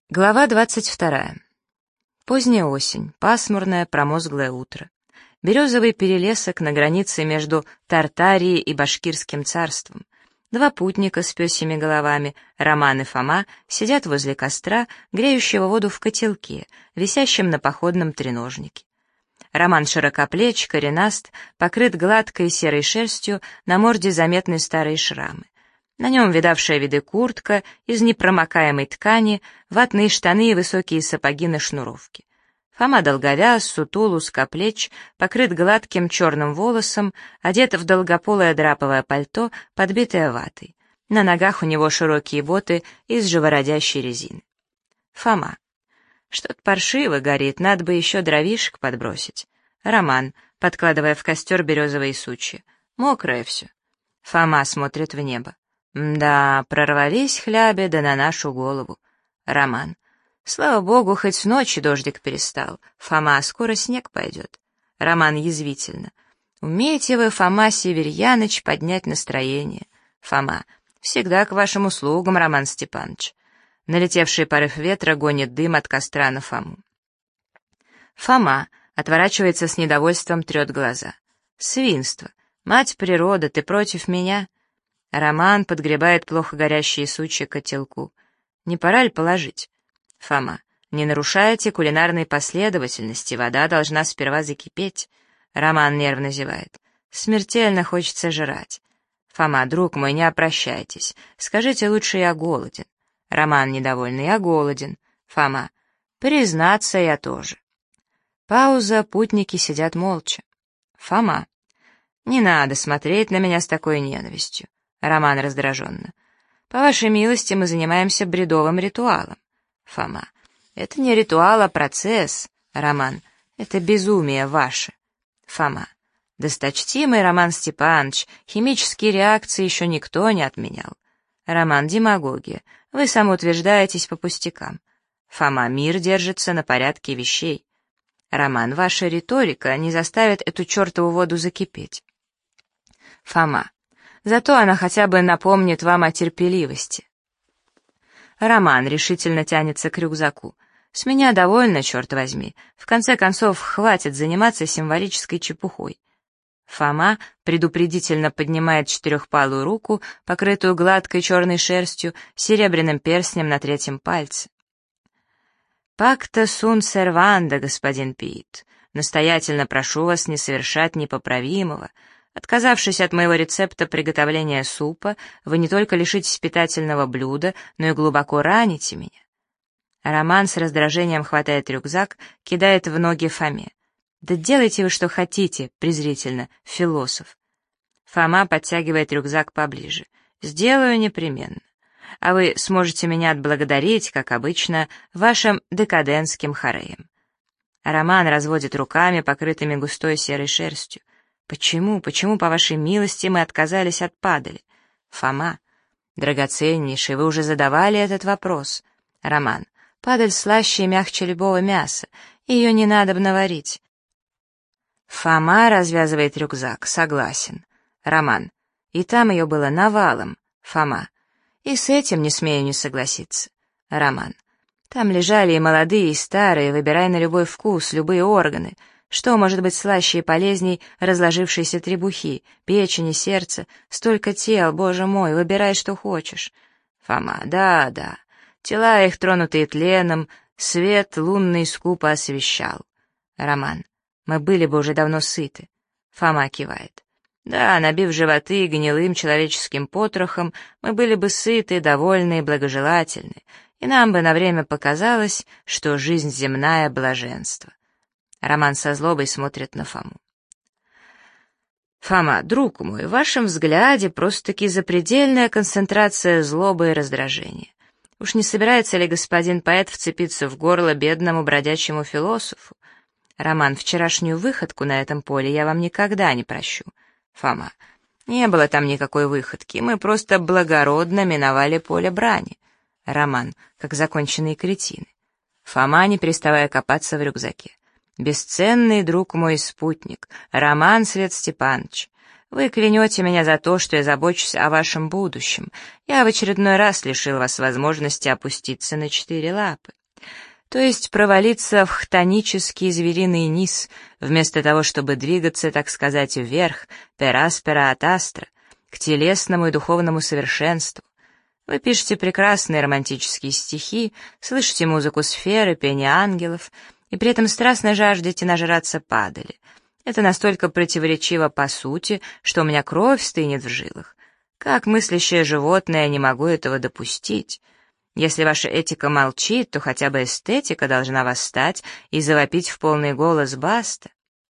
Глава 22. Поздняя осень, пасмурное, промозглое утро. Березовый перелесок на границе между Тартарией и Башкирским царством. Два путника с пёсьими головами, Роман и Фома, сидят возле костра, греющего воду в котелке, висящем на походном треножнике. Роман широкоплеч, коренаст, покрыт гладкой серой шерстью, на морде заметны старые шрамы. На нем видавшая виды куртка из непромокаемой ткани, ватные штаны и высокие сапоги на шнуровке. Фома долговяз, сутул, узкоплеч, покрыт гладким черным волосом, одет в долгополое драповое пальто, подбитое ватой. На ногах у него широкие боты из живородящей резины. Фома. Что-то паршиво горит, надо бы еще дровишек подбросить. Роман, подкладывая в костер березовые сучья. Мокрое все. Фома смотрит в небо. Да, прорвались хляби, да на нашу голову. Роман. Слава богу, хоть с ночи дождик перестал. Фома, скоро снег пойдет. Роман язвительно. Умеете вы, Фома Северьяныч, поднять настроение. Фома. Всегда к вашим услугам, Роман Степанович. Налетевший порыв ветра гонит дым от костра на Фому. Фома отворачивается с недовольством, трет глаза. Свинство. Мать природа, ты против меня? Роман подгребает плохо горящие сучья к котелку. Не пора ли положить? Фома. Не нарушайте кулинарной последовательности, вода должна сперва закипеть. Роман нервно зевает. Смертельно хочется жрать. Фома, друг мой, не опрощайтесь. Скажите лучше, я голоден. Роман недовольный, я голоден. Фома. Признаться, я тоже. Пауза, путники сидят молча. Фома. Не надо смотреть на меня с такой ненавистью. Роман раздраженно. По вашей милости мы занимаемся бредовым ритуалом. Фома. Это не ритуал, а процесс. Роман. Это безумие ваше. Фома. Досточтимый Роман Степанович, химические реакции еще никто не отменял. Роман. Демагогия. Вы самоутверждаетесь по пустякам. Фома. Мир держится на порядке вещей. Роман. Ваша риторика не заставит эту чертову воду закипеть. Фома. Зато она хотя бы напомнит вам о терпеливости. Роман решительно тянется к рюкзаку. С меня довольно, черт возьми. В конце концов, хватит заниматься символической чепухой. Фома предупредительно поднимает четырехпалую руку, покрытую гладкой черной шерстью, с серебряным перстнем на третьем пальце. «Пакта сун серванда, господин Пит. Настоятельно прошу вас не совершать непоправимого. Отказавшись от моего рецепта приготовления супа, вы не только лишитесь питательного блюда, но и глубоко раните меня». Роман с раздражением хватает рюкзак, кидает в ноги Фоме. «Да делайте вы, что хотите», — презрительно, философ. Фома подтягивает рюкзак поближе. «Сделаю непременно. А вы сможете меня отблагодарить, как обычно, вашим декадентским хореем». Роман разводит руками, покрытыми густой серой шерстью. Почему, по вашей милости, мы отказались от падали? Фома. Драгоценнейший, вы уже задавали этот вопрос. Роман. Падаль слаще и мягче любого мяса, ее не надо варить. Фома развязывает рюкзак, согласен. Роман. И там ее было навалом. Фома. И с этим не смею не согласиться. Роман. Там лежали и молодые, и старые, выбирай на любой вкус, любые органы. Что может быть слаще и полезней разложившейся требухи, печени, сердца, столько тел, боже мой, выбирай, что хочешь. Фома. Да, тела их, тронутые тленом, свет лунный скупо освещал. Роман. Мы были бы уже давно сыты. Фома кивает. Да, набив животы гнилым человеческим потрохом, мы были бы сыты, довольны и благожелательны, и нам бы на время показалось, что жизнь земная — блаженство. Роман со злобой смотрит на Фому. Фома, друг мой, в вашем взгляде просто-таки запредельная концентрация злобы и раздражения. Уж не собирается ли господин поэт вцепиться в горло бедному бродячему философу? Роман, вчерашнюю выходку на этом поле я вам никогда не прощу. Фома, не было там никакой выходки, мы просто благородно миновали поле брани. Роман, как законченные кретины. Фома, не переставая копаться в рюкзаке. Бесценный друг мой спутник, Роман Свет Степанович, Вы клянете меня за то, что я забочусь о вашем будущем. Я в очередной раз лишил вас возможности опуститься на 4 лапы. То есть провалиться в хтонический звериный низ, вместо того, чтобы двигаться, так сказать, вверх, per aspera ad astra, к телесному и духовному совершенству. Вы пишете прекрасные романтические стихи, слышите музыку сферы, пение ангелов, и при этом страстно жаждете нажраться падали. Это настолько противоречиво по сути, что у меня кровь стынет в жилах. Как мыслящее животное я не могу этого допустить. Если ваша этика молчит, то хотя бы эстетика должна восстать и завопить в полный голос «баста».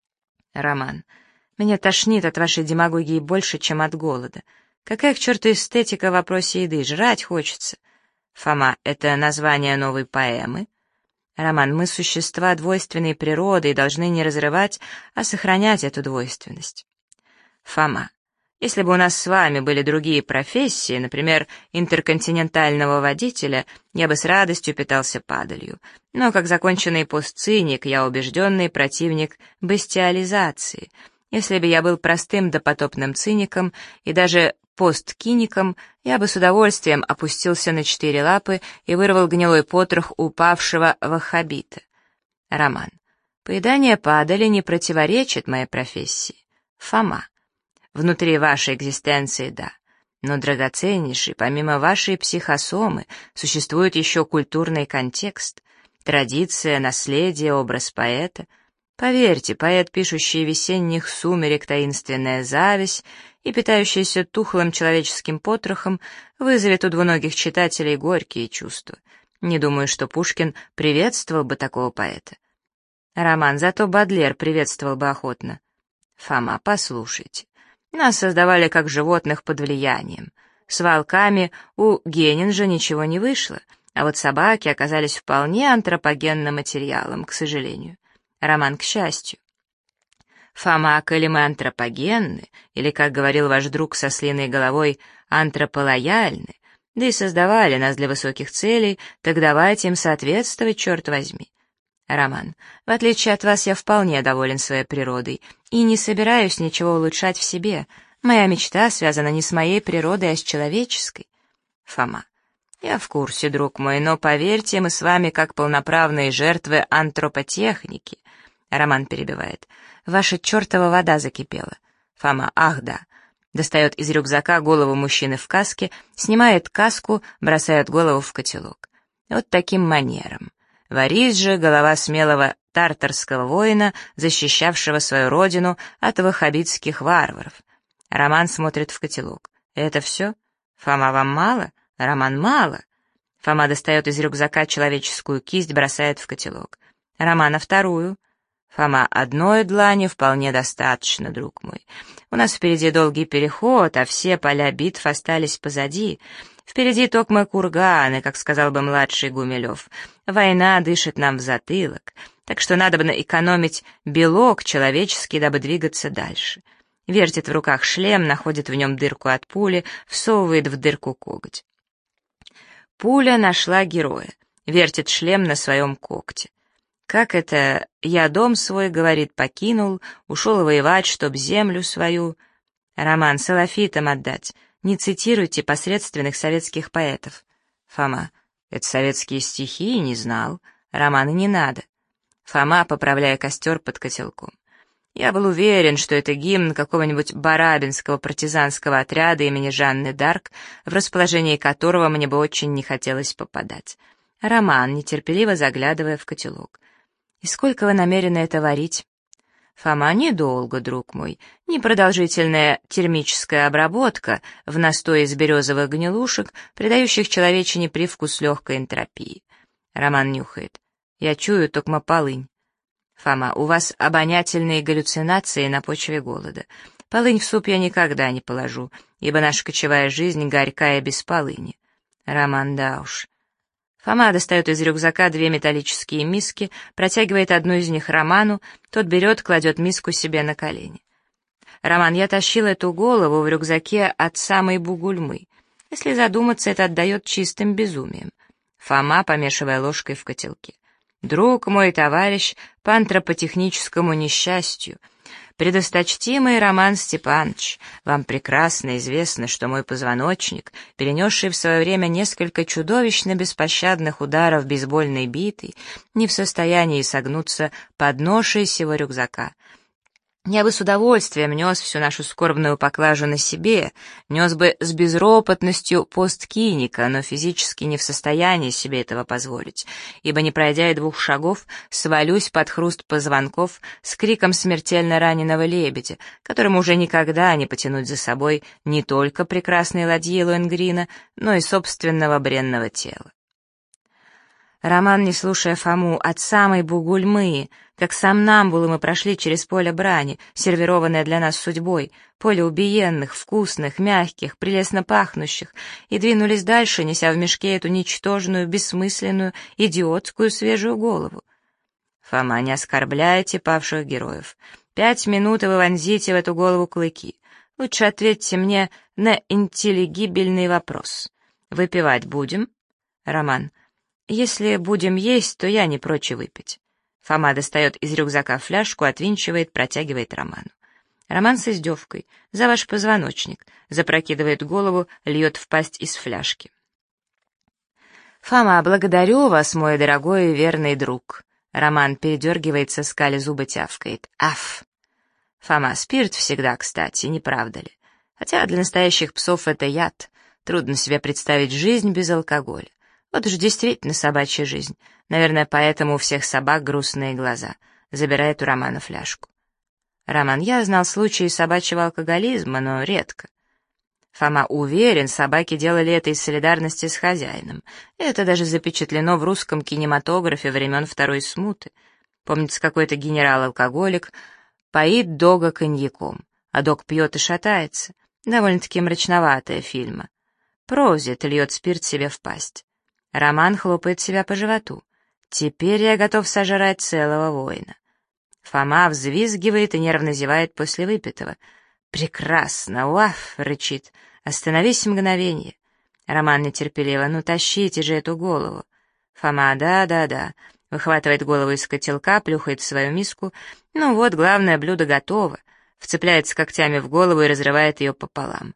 Роман. Меня тошнит от вашей демагогии больше, чем от голода. Какая к черту эстетика в вопросе еды? Жрать хочется. Фома. Это название новой поэмы? Роман. Мы существа двойственной природы и должны не разрывать, а сохранять эту двойственность. Фома. Если бы у нас с вами были другие профессии, например, интерконтинентального водителя, я бы с радостью питался падалью. Но как законченный постциник, я убежденный противник бестиализации. Если бы я был простым допотопным циником и даже посткиником, я бы с удовольствием опустился на 4 лапы и вырвал гнилой потрох упавшего ваххабита. Роман. Поедание падали не противоречит моей профессии. Фома. Внутри вашей экзистенции, да. Но, драгоценнейший, помимо вашей психосомы, существует еще культурный контекст, традиция, наследие, образ поэта. Поверьте, поэт, пишущий весенних сумерек таинственная зависть и питающийся тухлым человеческим потрохом, вызовет у двуногих читателей горькие чувства. Не думаю, что Пушкин приветствовал бы такого поэта. Роман, зато Бодлер приветствовал бы охотно. Фома, послушайте. Нас создавали как животных под влиянием. С волками у Генинджа ничего не вышло, а вот собаки оказались вполне антропогенным материалом, к сожалению. Роман, к счастью. Фома, коли мы антропогенны, или, как говорил ваш друг со слиной головой, антрополояльны, да и создавали нас для высоких целей, так давайте им соответствовать, черт возьми. Роман, в отличие от вас, я вполне доволен своей природой и не собираюсь ничего улучшать в себе. Моя мечта связана не с моей природой, а с человеческой. Фома, я в курсе, друг мой, но поверьте, мы с вами как полноправные жертвы антропотехники. Роман перебивает. Ваша чертова вода закипела. Фома, ах да. Достает из рюкзака голову мужчины в каске, снимает каску, бросает голову в котелок. Вот таким манером. Варись же, голова смелого тартарского воина, защищавшего свою родину от ваххабитских варваров. Роман смотрит в котелок. Это все? Фома, вам мало? Роман, мало. Фома достает из рюкзака человеческую кисть, бросает в котелок. Роман, а вторую? Фома, одной длани вполне достаточно, друг мой. У нас впереди долгий переход, а все поля битв остались позади. Впереди токмо курганы, как сказал бы младший Гумилев. Война дышит нам в затылок, так что надо бы экономить белок человеческий, дабы двигаться дальше. Вертит в руках шлем, находит в нем дырку от пули, всовывает в дырку коготь. Пуля нашла героя, вертит шлем на своем когте. Как это «я дом свой, — говорит, — покинул, ушел воевать, чтоб землю свою». Роман, салафитам отдать. Не цитируйте посредственных советских поэтов. Фома, это советские стихи, не знал. Роман, и не надо. Фома, поправляя костер под котелком. Я был уверен, что это гимн какого-нибудь барабинского партизанского отряда имени Жанны Дарк, в расположении которого мне бы очень не хотелось попадать. Роман, нетерпеливо заглядывая в котелок. И сколько вы намерены это варить? Фома, недолго, друг мой. Непродолжительная термическая обработка в настое из березовых гнилушек, придающих человечине привкус легкой энтропии. Роман нюхает. Я чую токмо полынь. Фома, у вас обонятельные галлюцинации на почве голода. Полынь в суп я никогда не положу, ибо наша кочевая жизнь горькая без полыни. Роман, да уж. Фома достает из рюкзака 2 металлические миски, протягивает одну из них Роману, тот берет, кладет миску себе на колени. Роман, я тащил эту голову в рюкзаке от самой Бугульмы. Если задуматься, это отдает чистым безумием. Фома, помешивая ложкой в котелке. Друг мой, товарищ, по антропотехническому несчастью. «Предосточтимый Роман Степанович, вам прекрасно известно, что мой позвоночник, перенесший в свое время несколько чудовищно беспощадных ударов бейсбольной битой, не в состоянии согнуться под ношей сего рюкзака. Я бы с удовольствием нес всю нашу скорбную поклажу на себе, нес бы с безропотностью посткиника, но физически не в состоянии себе этого позволить, ибо, не пройдя и 2 шагов, свалюсь под хруст позвонков с криком смертельно раненого лебедя, которому уже никогда не потянуть за собой не только прекрасной ладьи Лоэнгрина, но и собственного бренного тела. Роман, не слушая Фому, от самой Бугульмы, как сомнамбулы мы прошли через поле брани, сервированное для нас судьбой, поле убиенных, вкусных, мягких, прелестно пахнущих, и двинулись дальше, неся в мешке эту ничтожную, бессмысленную, идиотскую свежую голову. Фома, не оскорбляйте павших героев. 5 минут, и вы вонзите в эту голову клыки. Лучше ответьте мне на интеллигибельный вопрос. Выпивать будем? Роман. Если будем есть, то я не прочь выпить. Фома достает из рюкзака фляжку, отвинчивает, протягивает Роману. Роман с издевкой. За ваш позвоночник. Запрокидывает голову, льет в пасть из фляжки. Фома, благодарю вас, мой дорогой и верный друг. Роман передергивается, скали зубы, тявкает. Аф. Фома, спирт всегда, кстати, не правда ли? Хотя для настоящих псов это яд. Трудно себе представить жизнь без алкоголя. Вот уж действительно собачья жизнь. Наверное, поэтому у всех собак грустные глаза. Забирает у Романа фляжку. Роман, я знал случаи собачьего алкоголизма, но редко. Фома, уверен, собаки делали это из солидарности с хозяином. Это даже запечатлено в русском кинематографе времен Второй смуты. Помнится, какой-то генерал-алкоголик поит дога коньяком, а дог пьет и шатается. Довольно-таки мрачноватая фильма. Прозит, льет спирт себе в пасть. Роман хлопает себя по животу. Теперь я готов сожрать целого воина. Фома взвизгивает и нервно зевает после выпитого. «Прекрасно! Уаф!» — рычит. «Остановись мгновенье!» Роман нетерпеливо. «Ну, тащите же эту голову!» Фома. «Да. Выхватывает голову из котелка, плюхает в свою миску. «Ну вот, главное блюдо готово!» Вцепляется когтями в голову и разрывает ее пополам.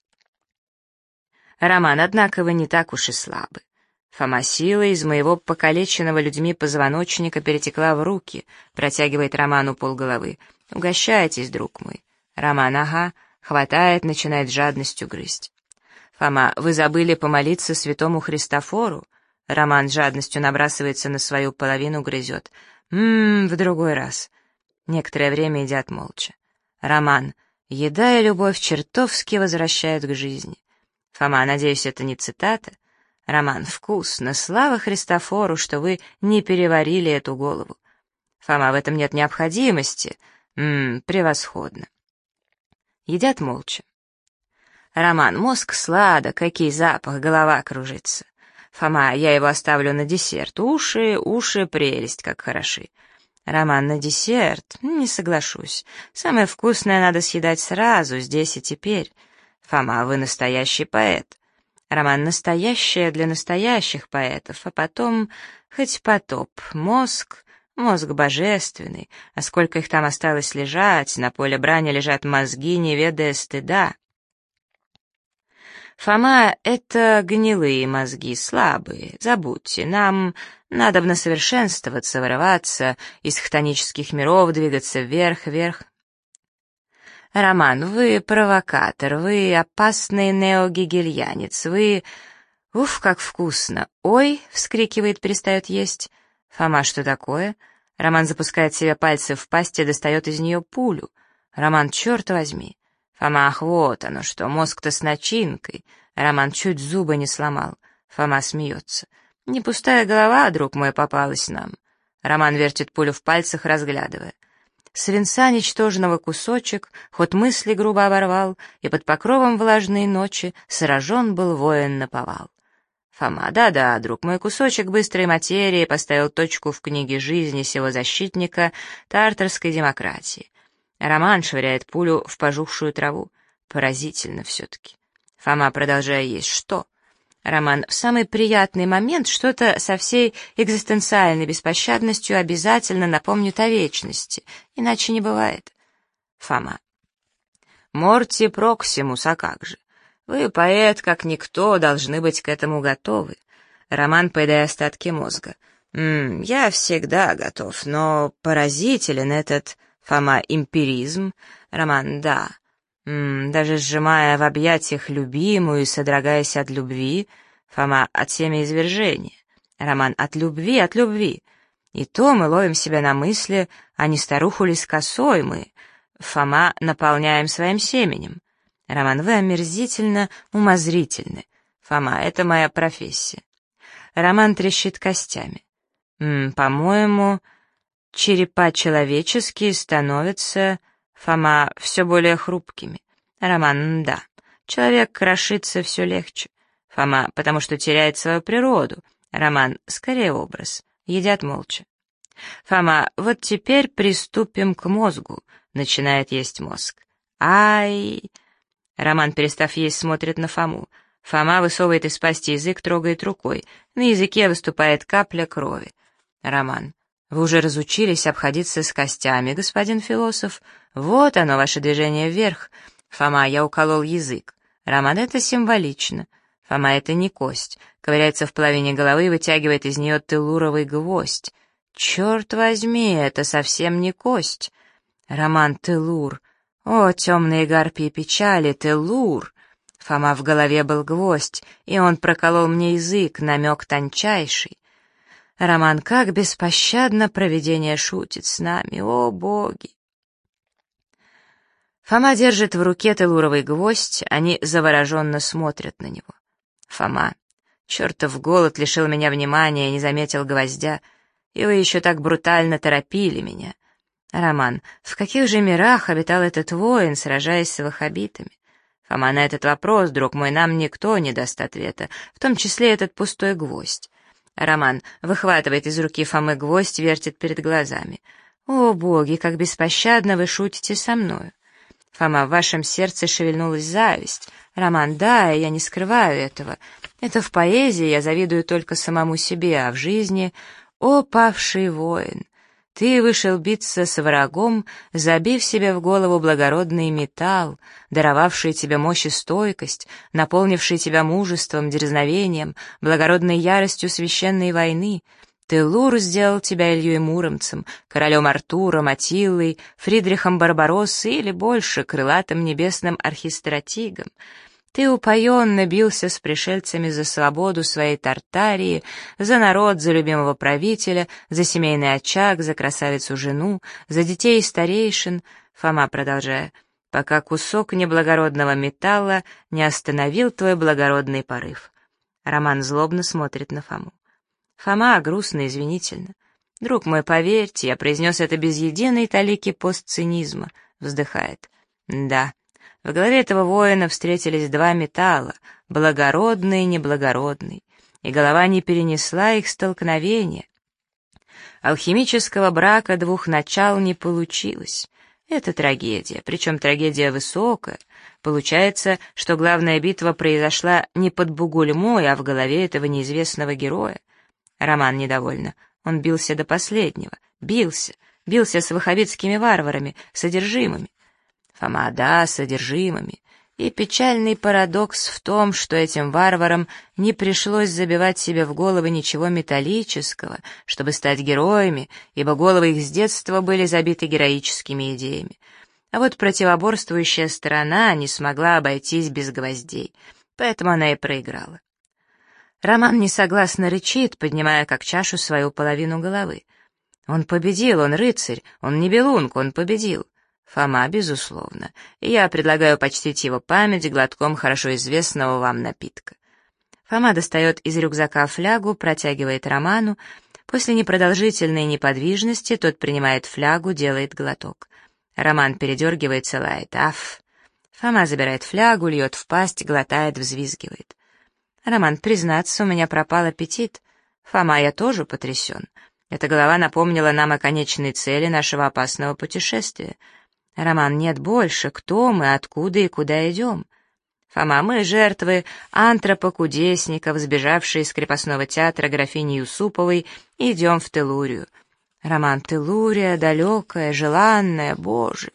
Роман, однако вы не так уж и слабы. Фома, сила из моего покалеченного людьми позвоночника перетекла в руки, протягивает Роману полголовы. Угощайтесь, друг мой. Роман, ага, хватает, начинает жадностью грызть. Фома, вы забыли помолиться святому Христофору? Роман жадностью набрасывается на свою половину, грызет. В другой раз. Некоторое время едят молча. Роман, еда и любовь чертовски возвращают к жизни. Фома, надеюсь, это не цитата? Роман, вкусно, слава Христофору, что вы не переварили эту голову. Фома, в этом нет необходимости. Превосходно. Едят молча. Роман, мозг сладок, какой запах, голова кружится. Фома, я его оставлю на десерт. Уши, прелесть, как хороши. Роман, на десерт? Не соглашусь. Самое вкусное надо съедать сразу, здесь и теперь. Фома, вы настоящий поэт. Роман, настоящее для настоящих поэтов, а потом, хоть потоп, мозг божественный, а сколько их там осталось лежать, на поле брани лежат мозги, не ведая стыда. Фома, это гнилые мозги, слабые, забудьте, нам надобно совершенствоваться, вырываться из хтонических миров, двигаться вверх. Роман, вы провокатор, вы опасный неогегельянец, вы... Уф, как вкусно! Ой, вскрикивает, перестает есть. Фома, что такое? Роман запускает себе пальцы в пасть и достает из нее пулю. Роман, черт возьми. Фома, ах, вот оно что, мозг-то с начинкой. Роман чуть зубы не сломал. Фома смеется. Не пустая голова, друг мой, попалась нам. Роман вертит пулю в пальцах, разглядывая. Свинца ничтожного кусочек, ход мысли грубо оборвал, и под покровом влажной ночи сражен был воин наповал. Фома, да, друг мой, кусочек быстрой материи поставил точку в книге жизни сего защитника тартарской демократии. Роман швыряет пулю в пожухшую траву. Поразительно все-таки. Фома, продолжая есть, что? Роман, в самый приятный момент что-то со всей экзистенциальной беспощадностью обязательно напомнит о вечности, иначе не бывает. Фома. Морти Проксимус, а как же? Вы, поэт, как никто, должны быть к этому готовы. Роман, поедая остатки мозга. Я всегда готов, но поразителен этот, Фома, эмпиризм. Роман, да. Даже сжимая в объятиях любимую и содрогаясь от любви, Фома, от семяизвержения. Роман, от любви, от любви. И то мы ловим себя на мысли, а не старуху ли с косой мы, Фома, наполняем своим семенем. Роман, вы омерзительно умозрительны. Фома, это моя профессия. Роман трещит костями. По-моему, черепа человеческие становятся, Фома, все более хрупкими. Роман, да. Человек крошится все легче. Фома, потому что теряет свою природу. Роман, скорее образ. Едят молча. Фома, вот теперь приступим к мозгу. Начинает есть мозг. Ай! Роман, перестав есть, смотрит на Фому. Фома высовывает из пасти язык, трогает рукой. На языке выступает капля крови. Роман, вы уже разучились обходиться с костями, господин философ. Вот оно, ваше движение вверх. Фома, я уколол язык. Роман, это символично. Фома, это не кость. Ковыряется в половине головы и вытягивает из нее теллуровый гвоздь. Черт возьми, это совсем не кость. Роман, теллур. О, темные гарпии печали, теллур. Фома, в голове был гвоздь, и он проколол мне язык, намек тончайший. Роман, как беспощадно провидение шутит с нами, о боги! Фома держит в руке теллуровый гвоздь, они завороженно смотрят на него. Фома, чертов голод лишил меня внимания, не заметил гвоздя, и вы еще так брутально торопили меня. Роман, в каких же мирах обитал этот воин, сражаясь с ваххабитами? Фома, на этот вопрос, друг мой, нам никто не даст ответа, в том числе этот пустой гвоздь. Роман выхватывает из руки Фомы гвоздь, вертит перед глазами. О, боги, как беспощадно вы шутите со мною. Фома, в вашем сердце шевельнулась зависть. Роман, да, я не скрываю этого. Это в поэзии я завидую только самому себе, а в жизни... О, павший воин! Ты вышел биться с врагом, забив себе в голову благородный металл, даровавший тебе мощь и стойкость, наполнивший тебя мужеством, дерзновением, благородной яростью священной войны. Теллур сделал тебя Ильей Муромцем, королем Артуром, Аттилой, Фридрихом Барбароссой или больше, крылатым небесным архистратигом. Ты упоенно бился с пришельцами за свободу своей Тартарии, за народ, за любимого правителя, за семейный очаг, за красавицу-жену, за детей и старейшин, Фома, продолжая, пока кусок неблагородного металла не остановил твой благородный порыв. Роман злобно смотрит на Фому. Фома грустно, извинительно. Друг мой, поверьте, я произнес это без единой талики постцинизма, вздыхает. Да. В голове этого воина встретились два металла, благородный и неблагородный, и голова не перенесла их столкновения. Алхимического брака двух начал не получилось. Это трагедия, причем трагедия высокая. Получается, что главная битва произошла не под Бугульмой, а в голове этого неизвестного героя. Роман недовольно. Он бился до последнего. Бился с ваххабитскими варварами, содержимыми. Фома, да, содержимыми. И печальный парадокс в том, что этим варварам не пришлось забивать себе в головы ничего металлического, чтобы стать героями, ибо головы их с детства были забиты героическими идеями. А вот противоборствующая сторона не смогла обойтись без гвоздей, поэтому она и проиграла. Роман несогласно рычит, поднимая как чашу свою половину головы. Он победил, он рыцарь, он не белунг, он победил. Фома, безусловно, и я предлагаю почтить его память глотком хорошо известного вам напитка. Фома достает из рюкзака флягу, протягивает Роману. После непродолжительной неподвижности тот принимает флягу, делает глоток. Роман передергивается, лает. Аф! Фома забирает флягу, льет в пасть, глотает, взвизгивает. Роман, признаться, у меня пропал аппетит. Фома, я тоже потрясен. Эта голова напомнила нам о конечной цели нашего опасного путешествия. Роман, нет больше, кто мы, откуда и куда идем? Фома, мы жертвы антропокудесников, сбежавшие из крепостного театра графини Юсуповой, идем в Теллурию. Роман, Теллурия, далекая, желанная, Боже.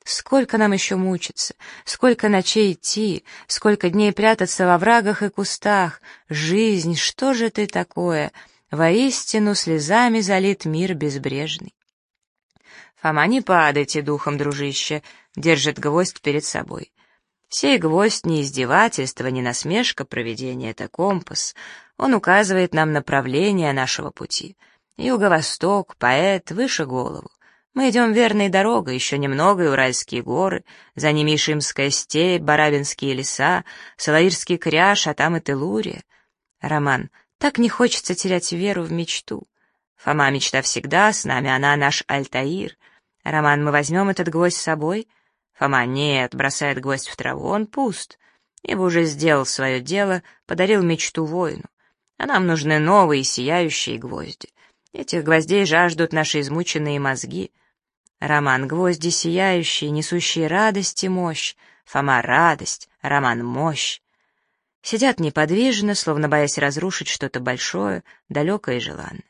Сколько нам еще мучиться, сколько ночей идти, сколько дней прятаться во врагах и кустах. Жизнь, что же ты такое? Воистину слезами залит мир безбрежный. Фома, не падайте духом, дружище, держит гвоздь перед собой. Сей гвоздь не издевательство, не насмешка провидения, это компас. Он указывает нам направление нашего пути. Юго-восток, поэт, выше голову. Мы идем верной дорогой, еще немного и Уральские горы, за ними Ишимская степь, Барабинские леса, Салаирский кряж, а там и Телурия. Роман, так не хочется терять веру в мечту. Фома, мечта всегда с нами, она наш Альтаир. Роман, мы возьмем этот гвоздь с собой? Фома, нет, бросает гвоздь в траву, он пуст. Ибо уже сделал свое дело, подарил мечту воину. А нам нужны новые сияющие гвозди. Этих гвоздей жаждут наши измученные мозги. Роман, гвозди сияющие, несущие радость и мощь. Фома, радость, Роман, мощь. Сидят неподвижно, словно боясь разрушить что-то большое, далекое и желанное.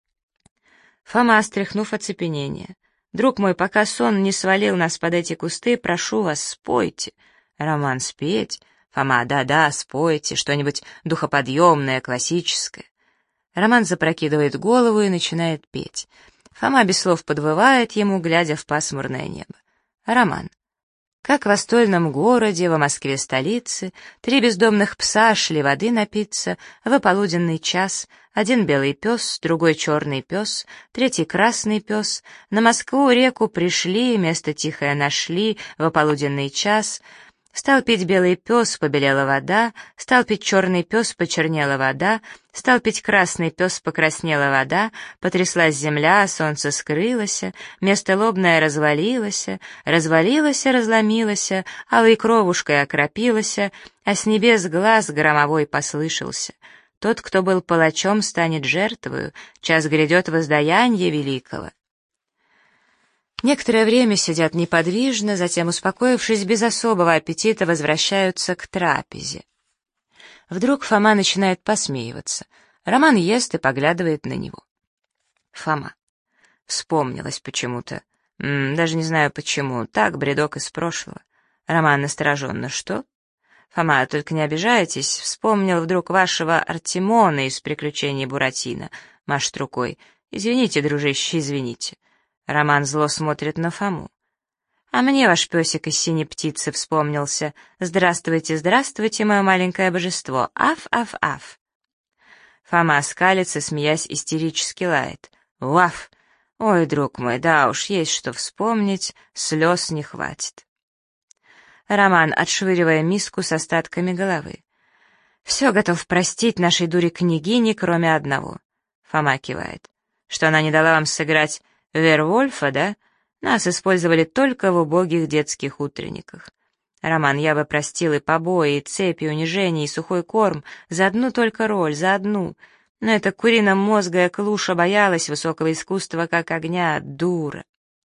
Фома, стряхнув оцепенение. Друг мой, пока сон не свалил нас под эти кусты, прошу вас, спойте. Роман, спеть? Фома, да-да, спойте, что-нибудь духоподъемное, классическое. Роман запрокидывает голову и начинает петь. Фома без слов подвывает ему, глядя в пасмурное небо. Роман. Как в востольном городе, во Москве столице, 3 бездомных пса шли воды напиться в полуденный час, один белый пес, другой черный пес, третий красный пес, на Москву-реку пришли, место тихое нашли в полуденный час. Стал пить белый пес, побелела вода, стал пить черный пес, почернела вода, стал пить красный пес, покраснела вода, потряслась земля, солнце скрылось, место лобное развалилось, разломилось, алой кровушкой окропилось, а с небес глаз громовой послышался. Тот, кто был палачом, станет жертвою, час грядет воздаяние великого. Некоторое время сидят неподвижно, затем, успокоившись без особого аппетита, возвращаются к трапезе. Вдруг Фома начинает посмеиваться. Роман ест и поглядывает на него. Фома. Вспомнилось почему-то. Даже не знаю почему. Так, бредок из прошлого. Роман настороженно. Что? Фома, только не обижайтесь. Вспомнил вдруг вашего Артемона из «Приключений Буратино». Машет рукой. Извините, дружище, извините. Роман зло смотрит на Фому. «А мне ваш песик из синей птицы вспомнился. Здравствуйте, здравствуйте, мое маленькое божество. Аф, аф, аф». Фома скалится, смеясь, истерически лает. «Уаф! Ой, друг мой, да уж, есть что вспомнить, слез не хватит». Роман, отшвыривая миску с остатками головы. «Все готов простить нашей дуре княгине, кроме одного». Фома кивает. «Что она не дала вам сыграть Вервольфа, да? Нас использовали только в убогих детских утренниках. Роман, я бы простил и побои, и цепи, и унижения, и сухой корм за одну только роль, за одну. Но эта курино-мозгая клуша боялась высокого искусства, как огня, дура».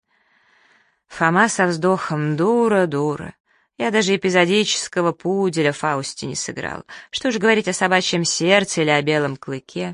Фома со вздохом: «Дура, дура. Я даже эпизодического пуделя Фаусте не сыграл. Что ж говорить о собачьем сердце или о белом клыке?»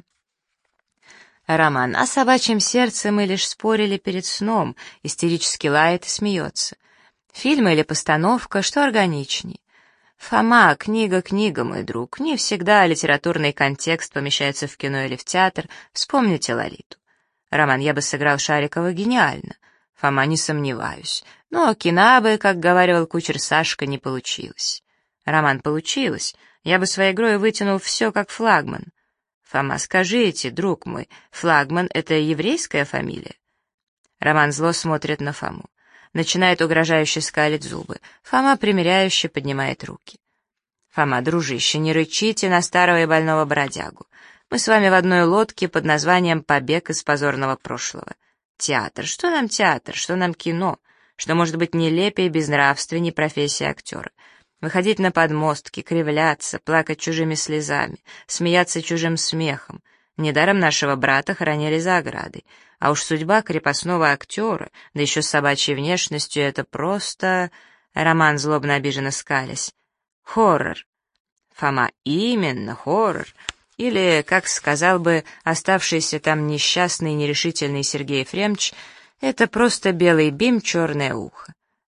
Роман. «О собачьем сердце мы лишь спорили перед сном», истерически лает и смеется. «Фильм или постановка, что органичней?» Фома, книга, мой друг. Не всегда литературный контекст помещается в кино или в театр. Вспомните Лолиту. Роман, я бы сыграл Шарикова гениально. Фома, не сомневаюсь. Но кино бы, как говаривал кучер Сашка, не получилось. Роман, получилось. Я бы своей игрой вытянул все, как флагман. Фома, скажите, друг мой, флагман — это еврейская фамилия? Роман зло смотрит на Фому. Начинает угрожающе скалить зубы. Фома примиряюще поднимает руки. Фома, дружище, не рычите на старого и больного бродягу. Мы с вами в одной лодке под названием «Побег из позорного прошлого». Театр. Что нам театр? Что нам кино? Что может быть нелепее и безнравственней профессии актера? Выходить на подмостки, кривляться, плакать чужими слезами, смеяться чужим смехом. Недаром нашего брата хоронили за оградой. А уж судьба крепостного актера, да еще с собачьей внешностью, это просто... Роман, злобно обиженно скалясь. Хоррор. Фома, именно, хоррор. Или, как сказал бы оставшийся там несчастный и нерешительный Сергей Ефремович, это просто белый бим, черное ухо.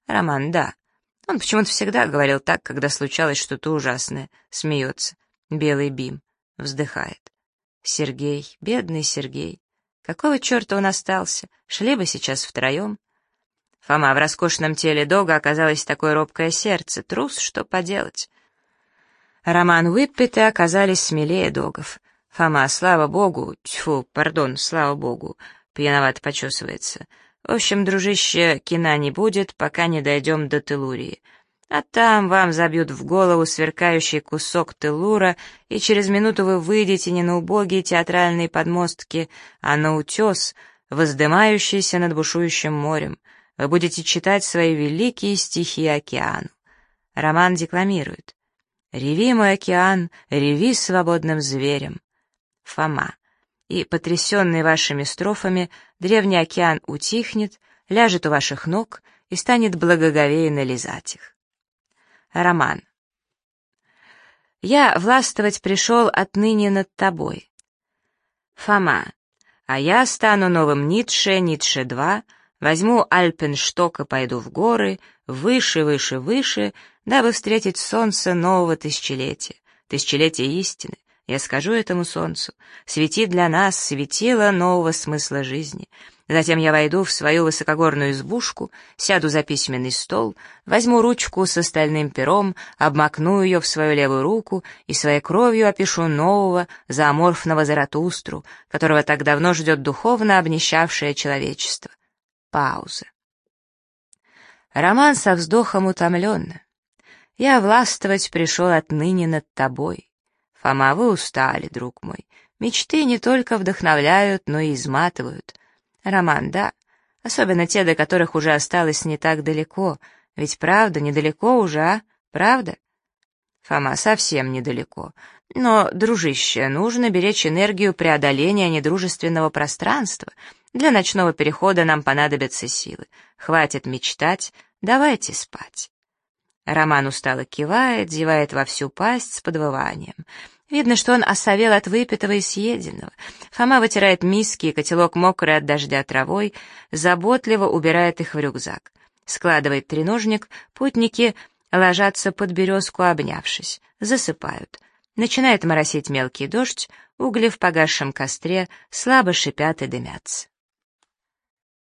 Роман: да. Он почему-то всегда говорил так, когда случалось что-то ужасное. Смеется. Белый бим. Вздыхает. Сергей, бедный Сергей. Какого черта он остался? Шли бы сейчас втроем. Фома: в роскошном теле Дога оказалось такое робкое сердце. Трус, что поделать? Роман: Уиппеты оказались смелее Догов. Фома: слава богу, тьфу, пардон, слава богу. Пьяновато почесывается. В общем, дружище, кина не будет, пока не дойдем до Телурии. А там вам забьют в голову сверкающий кусок теллура, и через минуту вы выйдете не на убогие театральные подмостки, а на утес, воздымающийся над бушующим морем. Вы будете читать свои великие стихи океану. Роман декламирует. «Реви, мой океан, реви свободным зверем». Фома: и, потрясенный вашими строфами, древний океан утихнет, ляжет у ваших ног и станет благоговейно лизать их. Роман: я властвовать пришел отныне над тобой. Фома: а я стану новым Ницше, Ницше-2, возьму Альпеншток и пойду в горы, выше, выше, выше, дабы встретить солнце нового тысячелетия, тысячелетия истины. Я скажу этому солнцу: свети для нас светило нового смысла жизни. Затем я войду в свою высокогорную избушку, сяду за письменный стол, возьму ручку с остальным пером, обмакну ее в свою левую руку и своей кровью опишу нового, зооморфного Заратустру, которого так давно ждет духовно обнищавшее человечество. Пауза. Роман со вздохом утомленно. Я властвовать пришел отныне над тобой. Фома: вы устали, друг мой. Мечты не только вдохновляют, но и изматывают. Роман: да, особенно те, до которых уже осталось не так далеко. Ведь правда, недалеко уже, а? Правда? Фома: совсем недалеко. Но, дружище, нужно беречь энергию преодоления недружественного пространства. Для ночного перехода нам понадобятся силы. Хватит мечтать, давайте спать. Роман устало кивает, зевает во всю пасть с подвыванием. Видно, что он осовел от выпитого и съеденного. Фома вытирает миски и котелок мокрый от дождя травой, заботливо убирает их в рюкзак. Складывает треножник, путники ложатся под березку, обнявшись, засыпают. Начинает моросить мелкий дождь, угли в погасшем костре слабо шипят и дымятся.